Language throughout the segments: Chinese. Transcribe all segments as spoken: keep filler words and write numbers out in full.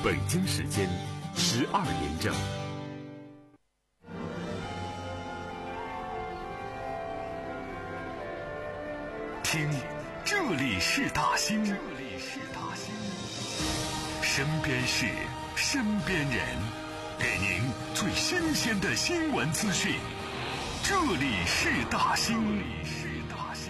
北京时间十二点整。听，这里是大兴，这里是大兴，身边事，身边人，给您最新鲜的新闻资讯。这里是大兴，这里是大兴。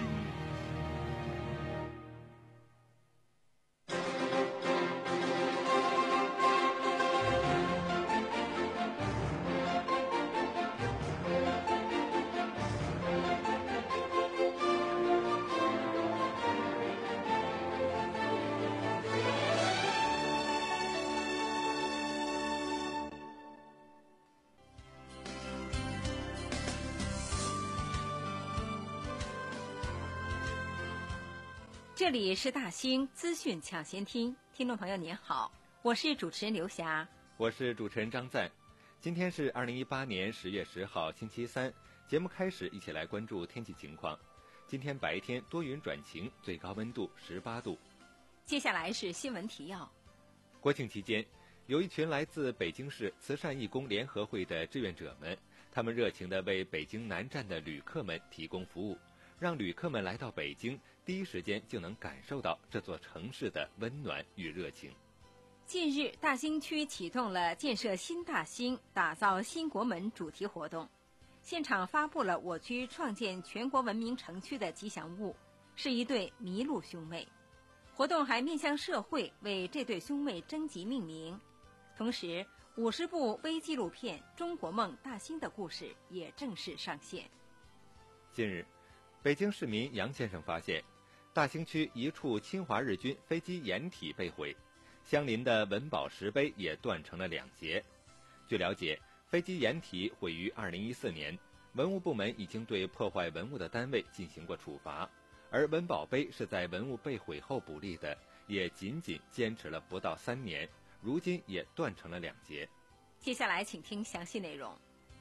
这里是大兴资讯抢先听，听众朋友您好，我是主持人刘霞， 我是主持人张赞。今天是二零一八年十月十号星期三，节目开始一起来关注天气情况。今天白天多云转晴，最高温度十八度。 接下来是新闻提要。 国庆期间，有一群来自北京市慈善义工联合会的志愿者们，他们热情地为北京南站的旅客们提供服务，让旅客们来到北京第一时间就能感受到这座城市的温暖与热情。 近日，大兴区启动了建设新大兴、打造新国门主题活动，现场发布了我区创建全国文明城区的吉祥物，是一对麋鹿兄妹。活动还面向社会为这对兄妹征集命名，同时五十部微纪录片《中国梦大兴的故事》也正式上线。 近日，北京市民杨先生发现，大兴区一处侵华日军飞机掩体被毁，相邻的文保石碑也断成了两截。据了解，飞机掩体毁于二零一四年，文物部门已经对破坏文物的单位进行过处罚，而文保碑是在文物被毁后补立的，也仅仅坚持了不到三年，如今也断成了两截。 接下来请听详细内容。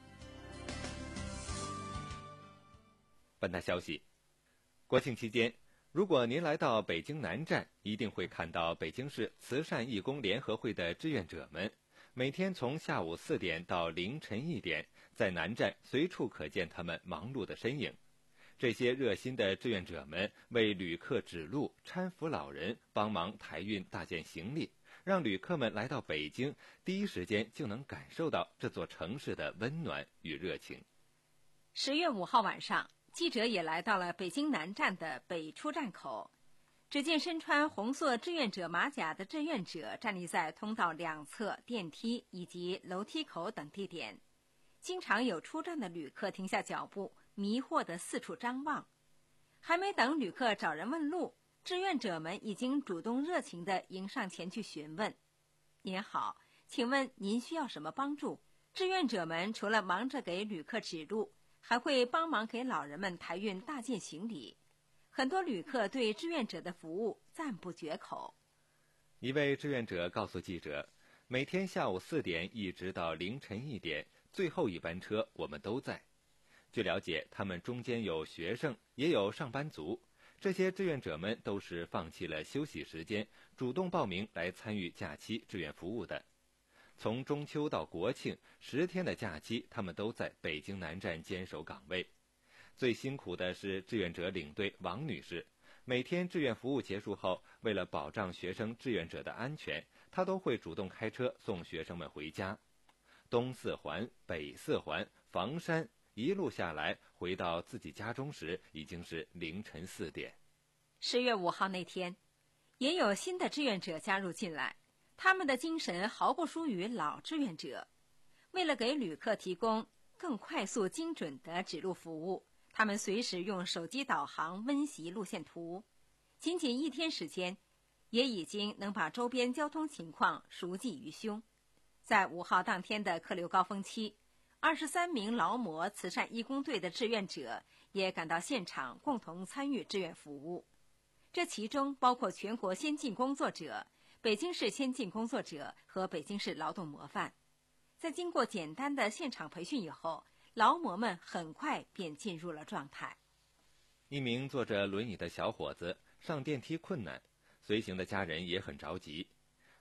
本台消息，国庆期间，如果您来到北京南站，一定会看到北京市慈善义工联合会的志愿者们，每天从下午四点到凌晨一点，在南站随处可见他们忙碌的身影。这些热心的志愿者们为旅客指路、搀扶老人、帮忙抬运大件行李，让旅客们来到北京第一时间就能感受到这座城市的温暖与热情。 十月五号晚上，记者也来到了北京南站的北出站口，只见身穿红色志愿者马甲的志愿者站立在通道两侧、电梯以及楼梯口等地点，经常有出站的旅客停下脚步，迷惑地四处张望。还没等旅客找人问路，志愿者们已经主动热情地迎上前去询问：您好，请问您需要什么帮助？志愿者们除了忙着给旅客指路，还会帮忙给老人们抬运大件行李。很多旅客对志愿者的服务赞不绝口。 一位志愿者告诉记者，每天下午四点一直到凌晨一点，最后一班车我们都在。据了解，他们中间有学生，也有上班族，这些志愿者们都是放弃了休息时间，主动报名来参与假期志愿服务的。从中秋到国庆十天的假期，他们都在北京南站坚守岗位。最辛苦的是志愿者领队王女士，每天志愿服务结束后，为了保障学生志愿者的安全，她都会主动开车送学生们回家。东四环、北四环、房山一路下来，回到自己家中时已经是凌晨四点。 十月五号那天，也有新的志愿者加入进来，他们的精神毫不输于老志愿者。为了给旅客提供更快速精准的指路服务，他们随时用手机导航温习路线图，仅仅一天时间，也已经能把周边交通情况熟记于胸。在五号当天的客流高峰期，二十三名劳模慈善义工队的志愿者也赶到现场，共同参与志愿服务。这其中包括全国先进工作者、北京市先进工作者和北京市劳动模范。在经过简单的现场培训以后，劳模们很快便进入了状态。 一名坐着轮椅的小伙子上电梯困难，随行的家人也很着急。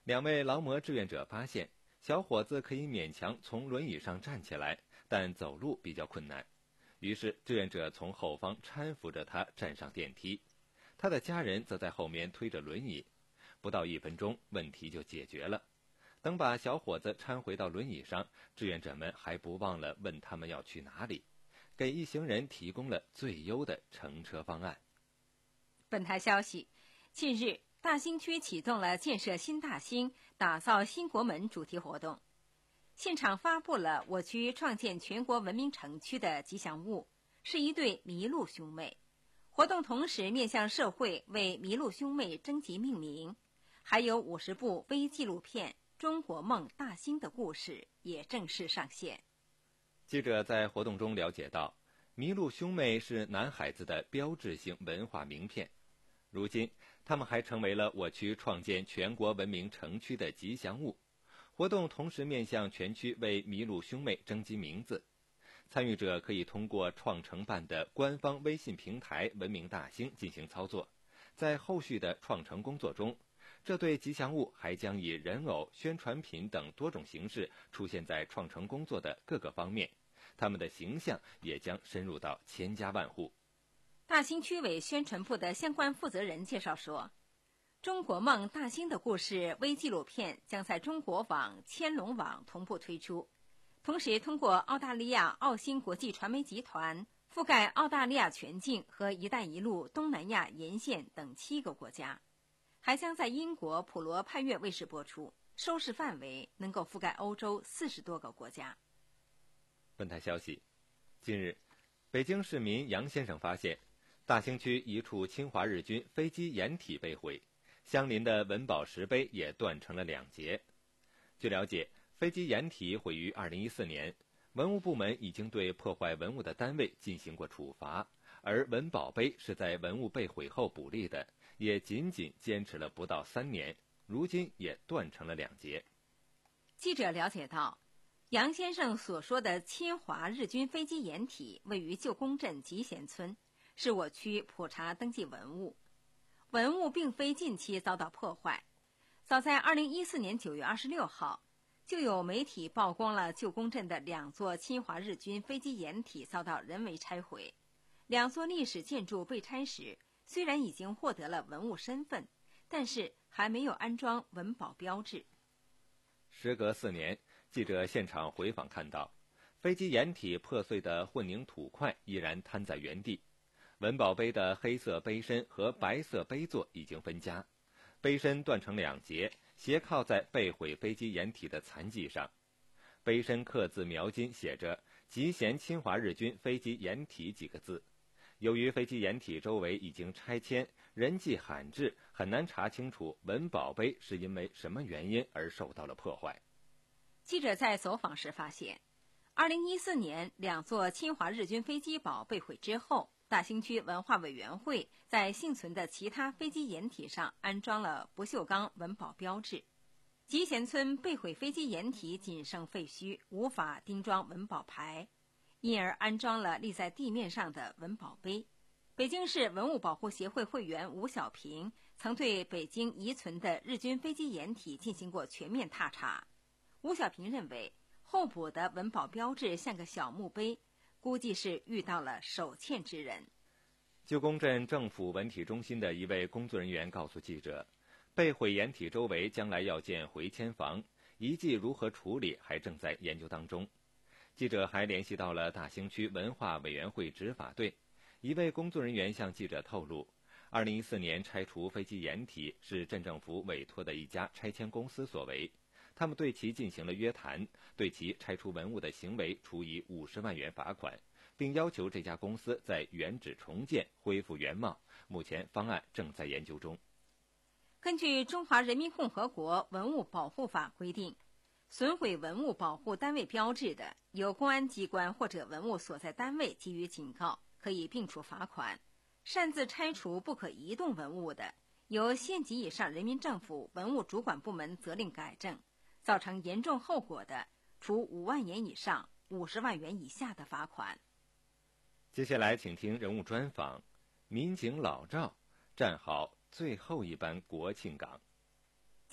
两位劳模志愿者发现，小伙子可以勉强从轮椅上站起来，但走路比较困难。于是志愿者从后方搀扶着他站上电梯，他的家人则在后面推着轮椅。不到一分钟，问题就解决了。等把小伙子搀回到轮椅上，志愿者们还不忘了问他们要去哪里，给一行人提供了最优的乘车方案。 本台消息，近日大兴区启动了建设新大兴、打造新国门主题活动，现场发布了我区创建全国文明城区的吉祥物，是一对麋鹿兄妹。活动同时面向社会为麋鹿兄妹征集命名，还有五十部微纪录片《中国梦大兴的故事》也正式上线。 记者在活动中了解到，麋鹿兄妹是男孩子的标志性文化名片，如今他们还成为了我区创建全国文明城区的吉祥物。活动同时面向全区为麋鹿兄妹征集名字，参与者可以通过创城办的官方微信平台文明大兴进行操作。在后续的创城工作中，这对吉祥物还将以人偶、宣传品等多种形式出现在创城工作的各个方面，他们的形象也将深入到千家万户。 大兴区委宣传部的相关负责人介绍说，中国梦大兴的故事微纪录片将在中国网、千龙网同步推出，同时通过澳大利亚澳新国际传媒集团覆盖澳大利亚全境和一带一路东南亚沿线等七个国家，还将在英国普罗派月卫视播出，收视范围能够覆盖欧洲四十多个国家。 本台消息，近日北京市民杨先生发现大兴区一处侵华日军飞机掩体被毁，相邻的文保石碑也断成了两截。据了解，飞机掩体毁于二零一四年，文物部门已经对破坏文物的单位进行过处罚，而文保碑是在文物被毁后补立的，也仅仅坚持了不到三年，如今也断成了两截。 记者了解到，杨先生所说的侵华日军飞机掩体位于旧宫镇集贤村，是我区普查登记文物。文物并非近期遭到破坏，早在二零一四年九月二十六号，就有媒体曝光了旧宫镇的两座侵华日军飞机掩体遭到人为拆毁。两座历史建筑被拆时，虽然已经获得了文物身份，但是还没有安装文保标志。 时隔四年，记者现场回访看到，飞机掩体破碎的混凝土块依然摊在原地，文保碑的黑色碑身和白色碑座已经分家，碑身断成两截，斜靠在被毁飞机掩体的残迹上。碑身刻字描金写着“集贤侵华日军飞机掩体”几个字。由于飞机掩体周围已经拆迁，人迹罕至，很难查清楚文保碑是因为什么原因而受到了破坏。 记者在走访时发现，二零一四年两座侵华日军飞机堡被毁之后，大兴区文化委员会在幸存的其他飞机掩体上安装了不锈钢文保标志。集贤村被毁飞机掩体仅剩废墟，无法钉装文保牌，因而安装了立在地面上的文保碑。北京市文物保护协会会员吴小平曾对北京遗存的日军飞机掩体进行过全面踏查。吴小平认为，后补的文保标志像个小墓碑，估计是遇到了手欠之人。 旧宫镇政府文体中心的一位工作人员告诉记者，被毁掩体周围将来要建回迁房，遗迹如何处理还正在研究当中。记者还联系到了大兴区文化委员会执法队，一位工作人员向记者透露，二零一四年拆除飞机掩体是镇政府委托的一家拆迁公司所为，他们对其进行了约谈，对其拆除文物的行为处以五十万元罚款，并要求这家公司在原址重建，恢复原貌。目前方案正在研究中。 根据《中华人民共和国文物保护法》规定，损毁文物保护单位标志的，由公安机关或者文物所在单位给予警告，可以并处罚款；擅自拆除不可移动文物的，由县级以上人民政府文物主管部门责令改正，造成严重后果的，处五万元以上五十万元以下的罚款。 接下来请听人物专访，民警老赵站好最后一班国庆岗。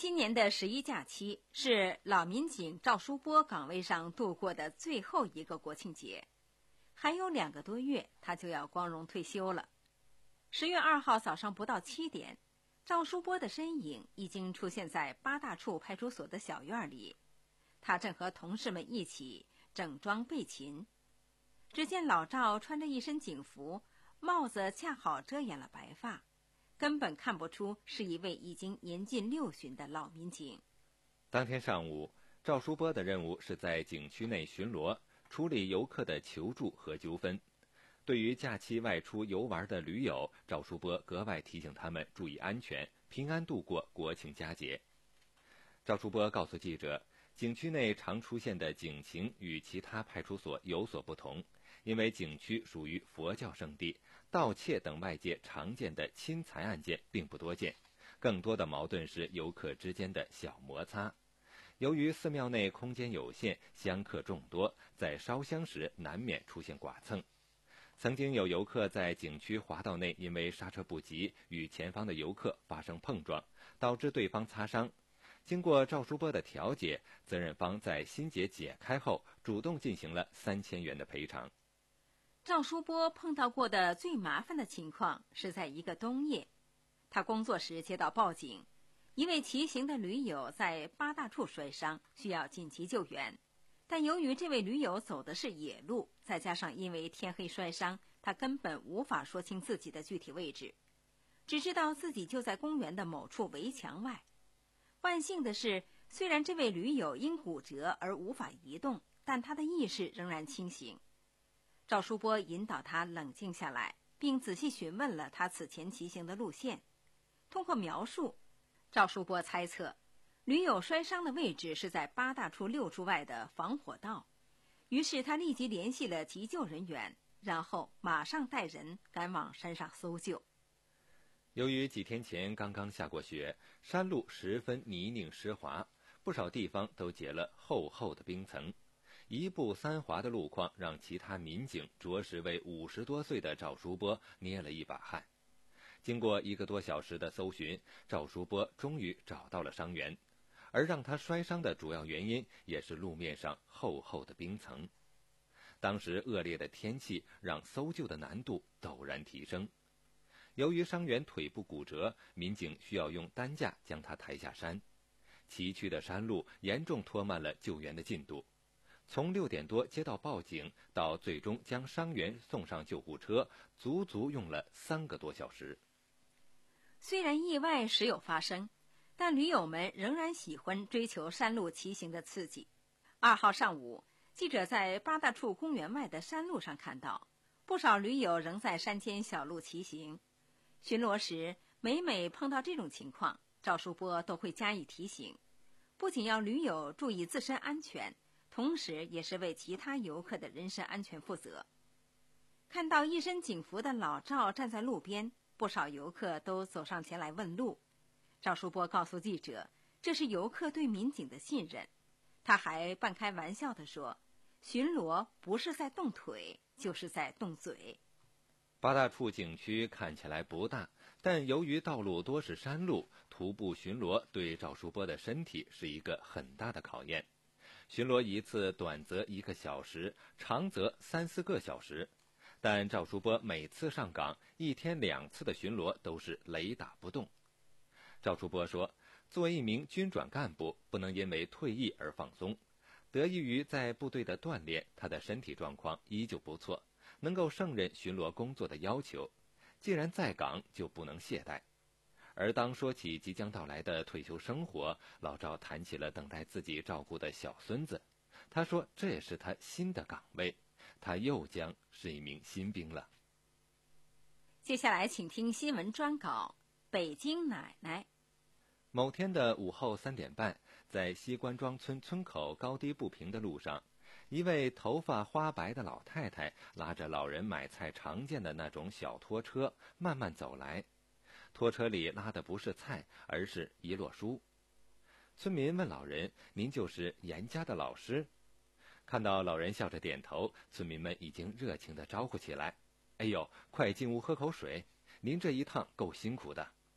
今年的十一假期是老民警赵书波岗位上度过的最后一个国庆节，还有两个多月他就要光荣退休了。十月二号早上不到七点，赵书波的身影已经出现在八大处派出所的小院里，他正和同事们一起整装备勤。只见老赵穿着一身警服，帽子恰好遮掩了白发，根本看不出是一位已经年近六旬的老民警。 当天上午，赵书波的任务是在景区内巡逻，处理游客的求助和纠纷。对于假期外出游玩的驴友，赵书波格外提醒他们注意安全，平安度过国庆佳节。赵书波告诉记者，景区内常出现的警情与其他派出所有所不同，因为景区属于佛教圣地，盗窃等外界常见的侵财案件并不多见，更多的矛盾是游客之间的小摩擦。由于寺庙内空间有限，香客众多，在烧香时难免出现剐蹭。曾经有游客在景区滑道内因为刹车不及，与前方的游客发生碰撞，导致对方擦伤。经过赵书波的调解，责任方在心结解开后，主动进行了三千元的赔偿。 赵书波碰到过的最麻烦的情况是在一个冬夜，他工作时接到报警，一位骑行的驴友在八大处摔伤，需要紧急救援。但由于这位驴友走的是野路，再加上因为天黑摔伤，他根本无法说清自己的具体位置，只知道自己就在公园的某处围墙外。万幸的是，虽然这位驴友因骨折而无法移动，但他的意识仍然清醒。赵书波引导他冷静下来，并仔细询问了他此前骑行的路线。通过描述，赵书波猜测驴友摔伤的位置是在八大处六处外的防火道，于是他立即联系了急救人员，然后马上带人赶往山上搜救。 由于几天前刚刚下过雪，山路十分泥泞湿滑，不少地方都结了厚厚的冰层。一步三滑的路况让其他民警着实为五十多岁的赵书波捏了一把汗。经过一个多小时的搜寻，赵书波终于找到了伤员，而让他摔伤的主要原因也是路面上厚厚的冰层。当时恶劣的天气让搜救的难度陡然提升。由于伤员腿部骨折，民警需要用担架将他抬下山。崎岖的山路严重拖慢了救援的进度。从六点多接到报警到最终将伤员送上救护车，足足用了三个多小时。 虽然意外时有发生，但驴友们仍然喜欢追求山路骑行的刺激。二号上午，记者在八大处公园外的山路上看到，不少驴友仍在山间小路骑行。巡逻时，每每碰到这种情况，赵书波都会加以提醒，不仅要驴友注意自身安全，同时也是为其他游客的人身安全负责。看到一身警服的老赵站在路边，不少游客都走上前来问路。赵书波告诉记者，这是游客对民警的信任。他还半开玩笑地说，巡逻不是在动腿，就是在动嘴。 八大处景区看起来不大，但由于道路多是山路，徒步巡逻对赵书波的身体是一个很大的考验。巡逻一次短则一个小时，长则三四个小时，但赵书波每次上岗一天两次的巡逻都是雷打不动。赵书波说，作为一名军转干部，不能因为退役而放松。得益于在部队的锻炼，他的身体状况依旧不错，能够胜任巡逻工作的要求。既然在岗，就不能懈怠。而当说起即将到来的退休生活，老赵谈起了等待自己照顾的小孙子。他说，这也是他新的岗位，他又将是一名新兵了。 接下来请听新闻专稿《北京奶奶》。 某天的午后三点半，在西关庄村村口高低不平的路上，一位头发花白的老太太拉着老人买菜常见的那种小拖车慢慢走来。拖车里拉的不是菜，而是一摞书。村民问老人，您就是严家的老师？看到老人笑着点头，村民们已经热情地招呼起来。哎呦，快进屋喝口水，您这一趟够辛苦的。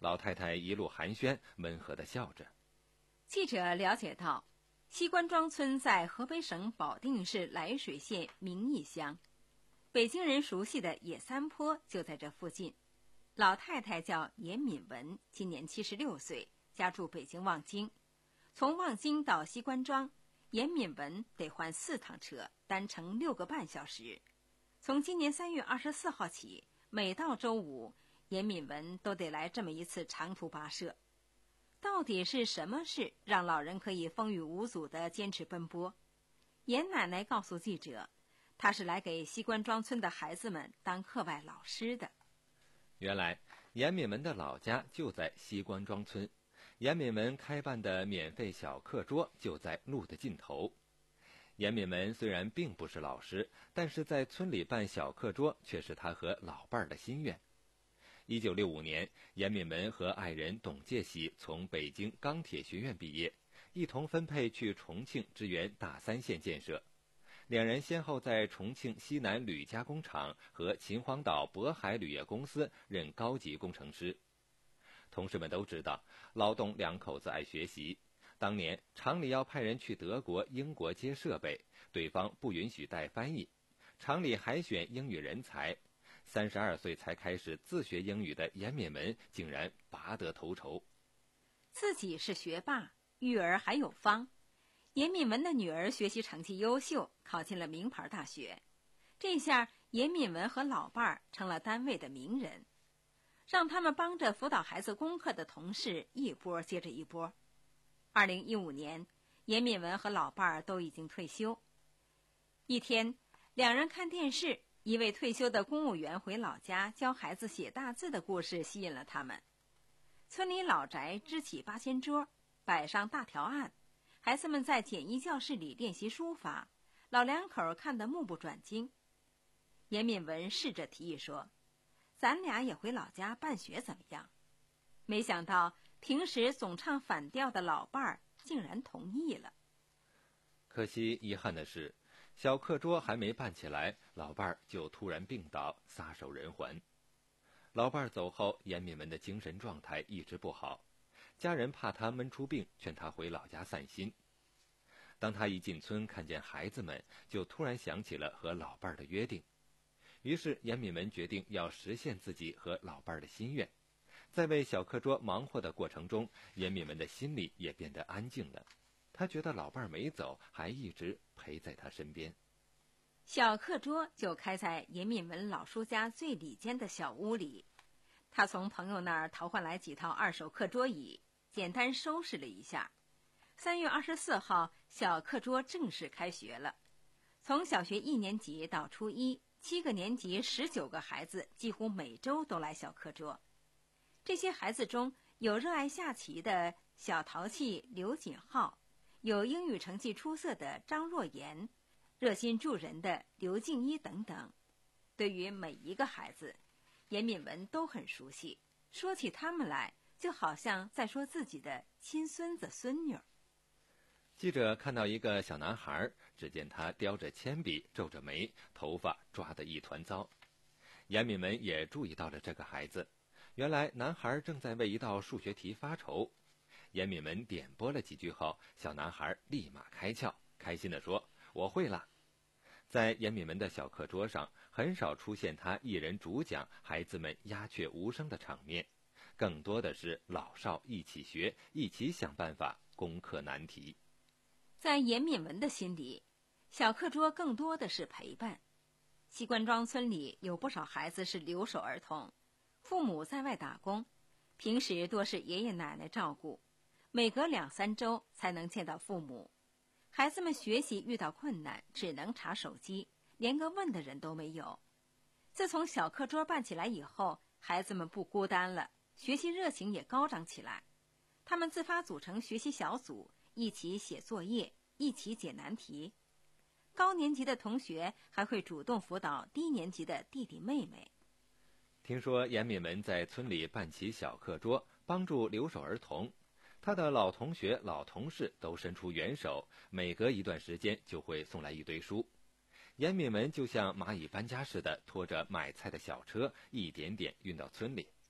老太太一路寒暄，温和地笑着。 记者了解到，西关庄村在河北省保定市涞水县明义乡，北京人熟悉的野三坡就在这附近。老太太叫严敏文，今年七十六岁，家住北京望京。从望京到西关庄，严敏文得换四趟车，单程六个半小时。从今年三月二十四号起，每到周五，严敏文都得来这么一次长途跋涉。到底是什么事让老人可以风雨无阻地坚持奔波？严奶奶告诉记者，她是来给西关庄村的孩子们当课外老师的。 原来严敏文的老家就在西关庄村，严敏文开办的免费小课桌就在路的尽头。严敏文虽然并不是老师，但是在村里办小课桌却是他和老伴儿的心愿。一九六五年，严敏文和爱人董介喜从北京钢铁学院毕业，一同分配去重庆支援大三线建设。两人先后在重庆西南铝加工厂和秦皇岛渤海铝业公司任高级工程师。同事们都知道，老董两口子爱学习。当年厂里要派人去德国、英国接设备，对方不允许带翻译，厂里海选英语人才。三十二岁才开始自学英语的严敏文竟然拔得头筹。 自己是学霸，育儿还有方。严敏文的女儿学习成绩优秀，考进了名牌大学。这下严敏文和老伴儿成了单位的名人，让他们帮着辅导孩子功课的同事一波接着一波。二零一五年，严敏文和老伴儿都已经退休。一天，两人看电视，一位退休的公务员回老家教孩子写大字的故事吸引了他们。村里老宅支起八仙桌，摆上大条案，孩子们在简易教室里练习书法，老两口看得目不转睛。严敏文试着提议说，咱俩也回老家办学怎么样？没想到平时总唱反调的老伴儿竟然同意了。 可惜遗憾的是，小课桌还没办起来，老伴儿就突然病倒，撒手人寰。老伴儿走后，严敏文的精神状态一直不好，家人怕他闷出病，劝他回老家散心。当他一进村看见孩子们，就突然想起了和老伴儿的约定。于是严敏文决定要实现自己和老伴儿的心愿。在为小课桌忙活的过程中，严敏文的心里也变得安静了。他觉得老伴儿没走，还一直陪在他身边。 小课桌就开在严敏文老叔家最里间的小屋里。他从朋友那儿淘换来几套二手课桌椅，简单收拾了一下。三月二十四号，小课桌正式开学了。从小学一年级到初一，七个年级十九个孩子几乎每周都来小课桌。这些孩子中有热爱下棋的小淘气刘锦浩，有英语成绩出色的张若言，热心助人的刘静一等等。对于每一个孩子，严敏文都很熟悉，说起他们来，就好像在说自己的亲孙子孙女。 记者看到一个小男孩，只见他叼着铅笔，皱着眉，头发抓得一团糟。严敏文也注意到了这个孩子，原来男孩正在为一道数学题发愁。严敏文点拨了几句后，小男孩立马开窍，开心地说：“我会了。”在严敏文的小课桌上，很少出现他一人主讲，孩子们鸦雀无声的场面，更多的是老少一起学，一起想办法攻克难题。 在严敏文的心里，小课桌更多的是陪伴。西关庄村里有不少孩子是留守儿童，父母在外打工，平时多是爷爷奶奶照顾，每隔两三周才能见到父母。孩子们学习遇到困难，只能查手机，连个问的人都没有。自从小课桌办起来以后，孩子们不孤单了，学习热情也高涨起来。他们自发组成学习小组，一起写作业，一起解难题。高年级的同学还会主动辅导低年级的弟弟妹妹。 听说严敏文在村里办起小课桌，帮助留守儿童，他的老同学、老同事都伸出援手，每隔一段时间就会送来一堆书。严敏文就像蚂蚁搬家似的，拖着买菜的小车，一点点运到村里。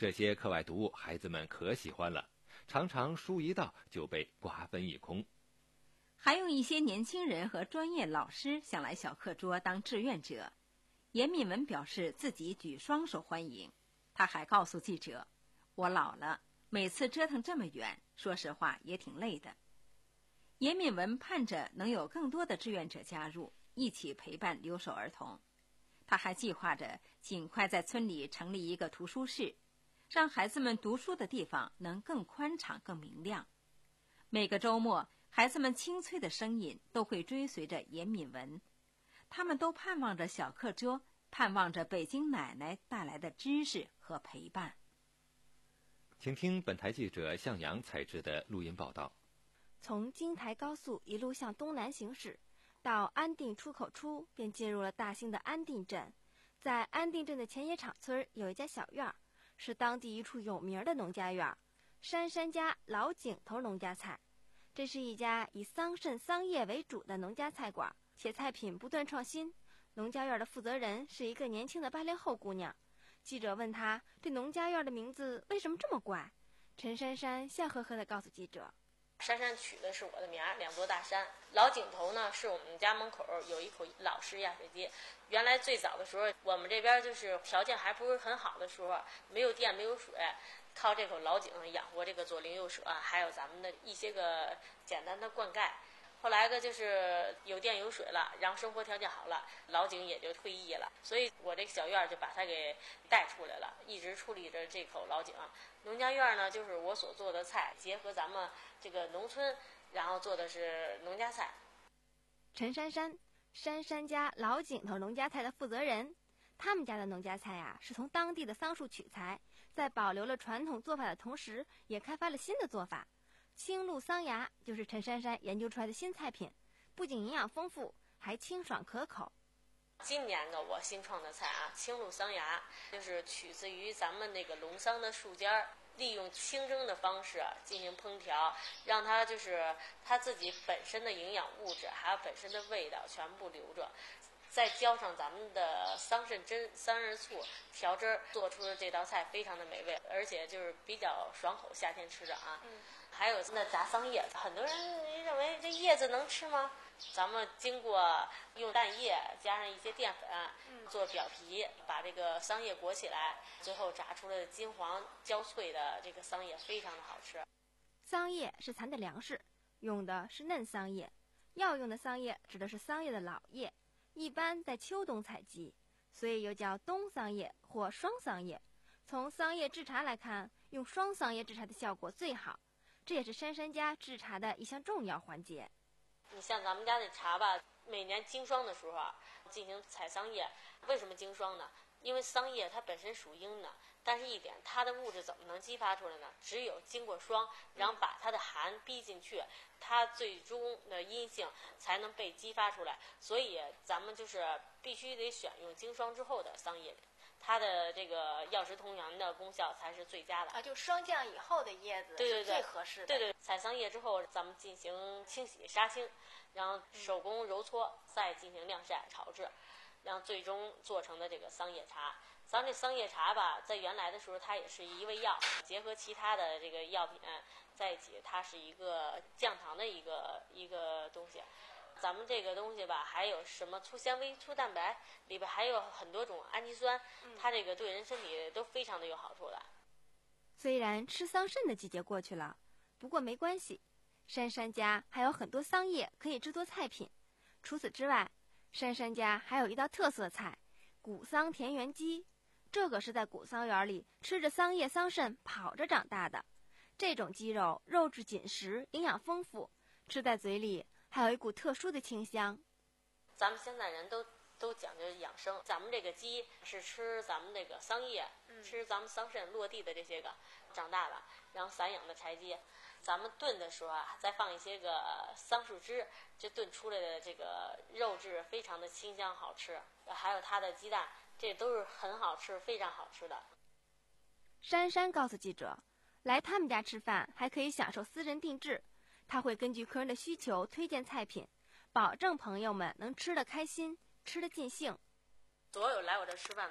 这些课外读物孩子们可喜欢了，常常书一到就被瓜分一空。 还有一些年轻人和专业老师想来小课桌当志愿者。严敏文表示自己举双手欢迎。他还告诉记者，我老了，每次折腾这么远，说实话也挺累的。严敏文盼着能有更多的志愿者加入，一起陪伴留守儿童。他还计划着尽快在村里成立一个图书室，让孩子们读书的地方能更宽敞、更明亮。每个周末，孩子们清脆的声音都会追随着严敏文，他们都盼望着小课桌，盼望着北京奶奶带来的知识和陪伴。 请听本台记者向阳采制的录音报道。 从京台高速一路向东南行驶，到安定出口处便进入了大兴的安定镇。在安定镇的前野场村有一家小院，是当地一处有名的农家院——珊珊家老井头农家菜。这是一家以桑葚、桑叶为主的农家菜馆，且菜品不断创新。农家院的负责人是一个年轻的八零后姑娘。记者问她，这农家院的名字为什么这么怪？陈珊珊笑呵呵地告诉记者， 珊珊取的是我的名儿，两座大山。老井头呢，是我们家门口有一口老式压水机。原来最早的时候，我们这边就是条件还不是很好的时候，没有电没有水，靠这口老井养活这个左邻右舍，还有咱们的一些个简单的灌溉。后来呢，就是有电有水了，然后生活条件好了，老井也就退役了，所以我这个小院就把它给带出来了，一直处理着这口老井。农家院呢，就是我所做的菜，结合咱们这个农村，然后做的是农家菜。 陈珊珊，珊珊家老井头农家菜的负责人。他们家的农家菜啊，是从当地的桑树取材，在保留了传统做法的同时，也开发了新的做法。青露桑芽就是陈珊珊研究出来的新菜品，不仅营养丰富，还清爽可口。 今年呢，我新创的菜啊，青露桑芽，就是取自于咱们那个龙桑的树尖儿，利用清蒸的方式进行烹调，让它就是它自己本身的营养物质，还有本身的味道全部留着。再浇上咱们的桑葚汁、桑葚醋调汁儿，做出的这道菜非常的美味，而且就是比较爽口，夏天吃着啊。嗯。还有那炸桑叶，很多人认为这叶子能吃吗？咱们经过用蛋液加上一些淀粉做表皮，把这个桑叶裹起来，最后炸出了金黄焦脆的这个桑叶，非常的好吃。 桑叶是蚕的粮食，用的是嫩桑叶。要用的桑叶指的是桑叶的老叶，一般在秋冬采集，所以又叫冬桑叶或双桑叶。从桑叶制茶来看，用双桑叶制茶的效果最好，这也是珊珊家制茶的一项重要环节。 你像咱们家这茶吧，每年经霜的时候啊，进行采桑叶。为什么经霜呢？因为桑叶它本身属阴的，但是一点它的物质怎么能激发出来呢？只有经过霜，然后把它的寒逼进去，它最终的阴性才能被激发出来。所以咱们就是必须得选用经霜之后的桑叶，它的这个药食同源的功效才是最佳的啊！就霜降以后的叶子是最合适的。 对 对, 对, 对，采桑叶之后，咱们进行清洗、杀青，然后手工揉搓，再进行晾晒、炒制，然后最终做成的这个桑叶茶。咱这桑叶茶吧，在原来的时候，它也是一味药，结合其他的这个药品在一起，它是一个降糖的一个一个东西。咱们这个东西吧，还有什么粗纤维、粗蛋白，里边还有很多种氨基酸，它这个对人身体都非常的有好处的。 虽然吃桑葚的季节过去了，不过没关系，珊珊家还有很多桑叶可以制作菜品。除此之外，珊珊家还有一道特色菜——古桑田园鸡。这个是在古桑园里吃着桑叶桑葚跑着长大的。这种鸡肉肉质紧实，营养丰富，吃在嘴里还有一股特殊的清香。 咱们现在人都都讲究养生，咱们这个鸡是吃咱们这个桑叶，嗯、吃咱们桑葚落地的这些个长大的，然后散养的柴鸡。咱们炖的时候啊，再放一些个桑树枝，就炖出来的这个肉质非常的清香好吃。还有它的鸡蛋，这都是很好吃，非常好吃的。 珊珊告诉记者，来他们家吃饭还可以享受私人定制，他会根据客人的需求推荐菜品，保证朋友们能吃得开心，吃得尽兴。 所有来我这吃饭的人，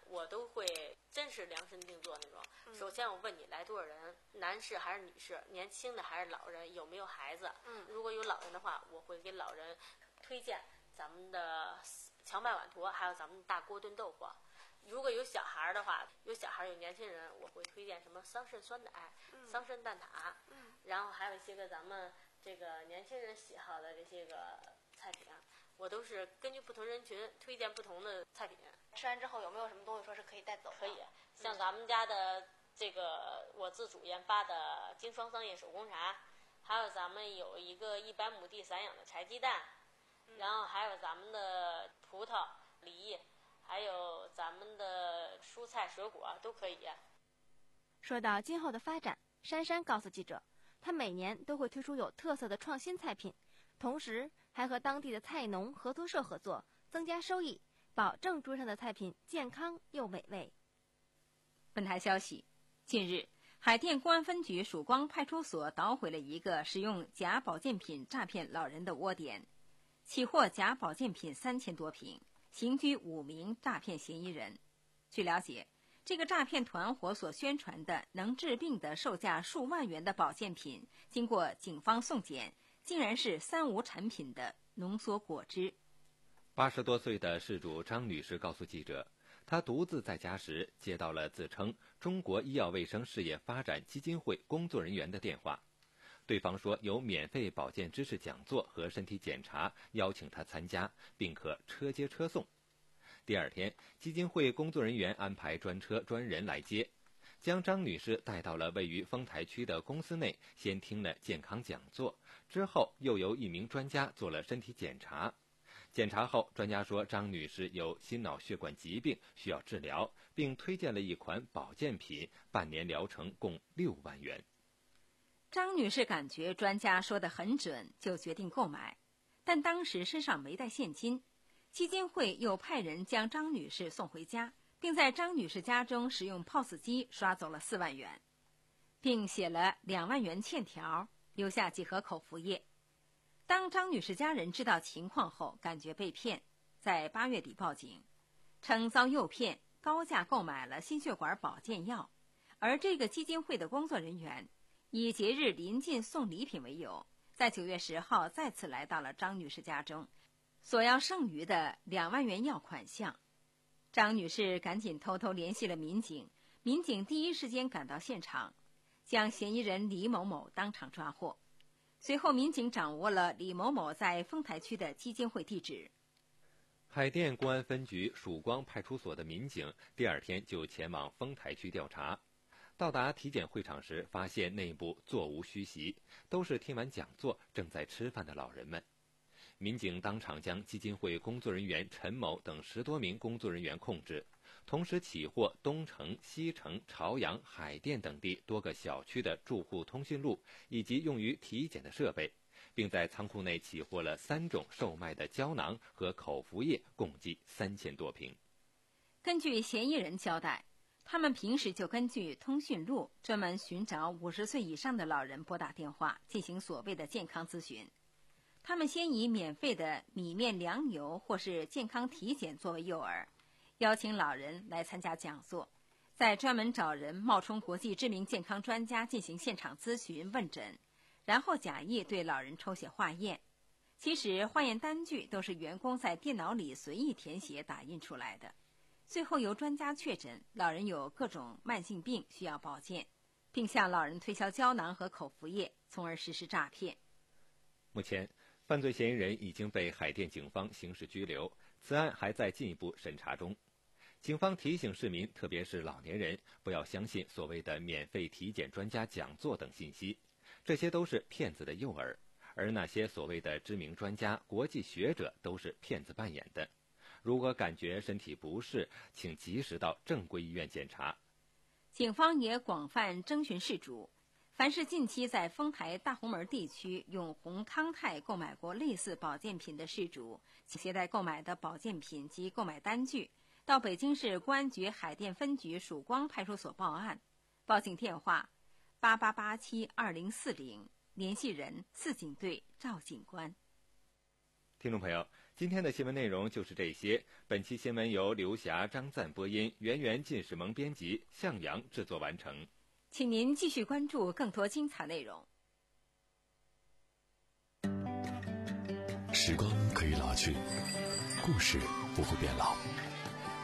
我都会真是量身定做那种。 嗯、 首先我问你来多少人，男士还是女士，年轻的还是老人，有没有孩子？ 嗯， 如果有老人的话，我会给老人推荐咱们的荞麦碗坨，还有咱们大锅炖豆腐。如果有小孩的话，有小孩有年轻人，我会推荐什么桑葚酸奶、 嗯、 桑葚蛋挞， 嗯， 然后还有一些个咱们这个年轻人喜好的这些个菜品，我都是根据不同人群推荐不同的菜品。 吃完之后有没有什么东西说是可以带走的？ 可以，像咱们家的这个我自主研发的金双桑叶手工茶，还有咱们有一个一百亩地散养的柴鸡蛋， 嗯、 然后还有咱们的葡萄、梨，还有咱们的蔬菜水果都可以。 说到今后的发展，珊珊告诉记者，她每年都会推出有特色的创新菜品，同时还和当地的菜农合作社合作，增加收益，保证桌上的菜品健康又美味。 本台消息，近日，海淀公安分局曙光派出所捣毁了一个使用假保健品诈骗老人的窝点，起获假保健品三千多瓶，刑拘五名诈骗嫌疑人。据了解，这个诈骗团伙所宣传的能治病的售价数万元的保健品，经过警方送检，竟然是三无产品的浓缩果汁。 八十多岁的事主张女士告诉记者，她独自在家时接到了自称中国医药卫生事业发展基金会工作人员的电话，对方说有免费保健知识讲座和身体检查，邀请她参加，并可车接车送。第二天，基金会工作人员安排专车专人来接，将张女士带到了位于丰台区的公司内，先听了健康讲座，之后又由一名专家做了身体检查。检查后，专家说张女士有心脑血管疾病，需要治疗，并推荐了一款保健品，半年疗程共六万元。 张女士感觉专家说得很准，就决定购买，但当时身上没带现金，基金会又派人将张女士送回家，并在张女士家中使用 P O S 机刷走了四万元，并写了两万元欠条，留下几盒口服液。当张女士家人知道情况后，感觉被骗，在八月底报警，称遭诱骗，高价购买了心血管保健药。而这个基金会的工作人员以节日临近送礼品为由，在九月十号再次来到了张女士家中，索要剩余的两万元药款项。张女士赶紧偷偷联系了民警，民警第一时间赶到现场，将嫌疑人李某某当场抓获。随后，民警掌握了李某某在丰台区的基金会地址。 海淀公安分局曙光派出所的民警第二天就前往丰台区调查。到达体检会场时，发现内部座无虚席，都是听完讲座正在吃饭的老人们。民警当场将基金会工作人员陈某等十多名工作人员控制，同时起获东城、西城、朝阳、海淀等地多个小区的住户通讯录以及用于体检的设备，并在仓库内起获了三种售卖的胶囊和口服液，共计三千多瓶。 根据嫌疑人交代，他们平时就根据通讯录专门寻找五十岁以上的老人拨打电话进行所谓的健康咨询。他们先以免费的米面粮油或是健康体检作为诱饵，邀请老人来参加讲座，再专门找人冒充国际知名健康专家进行现场咨询问诊，然后假意对老人抽血化验。其实化验单据都是员工在电脑里随意填写打印出来的，最后由专家确诊老人有各种慢性病需要保健，并向老人推销胶囊和口服液，从而实施诈骗。 目前犯罪嫌疑人已经被海淀警方刑事拘留，此案还在进一步审查中。警方提醒市民，特别是老年人，不要相信所谓的免费体检专家讲座等信息，这些都是骗子的诱饵，而那些所谓的知名专家、国际学者都是骗子扮演的。如果感觉身体不适，请及时到正规医院检查。 警方也广泛征询事主，凡是近期在丰台大红门地区用宏康泰购买过类似保健品的事主，请携带购买的保健品及购买单据到北京市公安局海淀分局曙光派出所报案。报警电话八八八七二零四零，联系人四警队赵警官。 听众朋友，今天的新闻内容就是这些。本期新闻由刘霞、张赞播音，圆圆、进士萌编辑，向阳制作完成。 请您继续关注更多精彩内容。 时光可以老去，故事不会变老。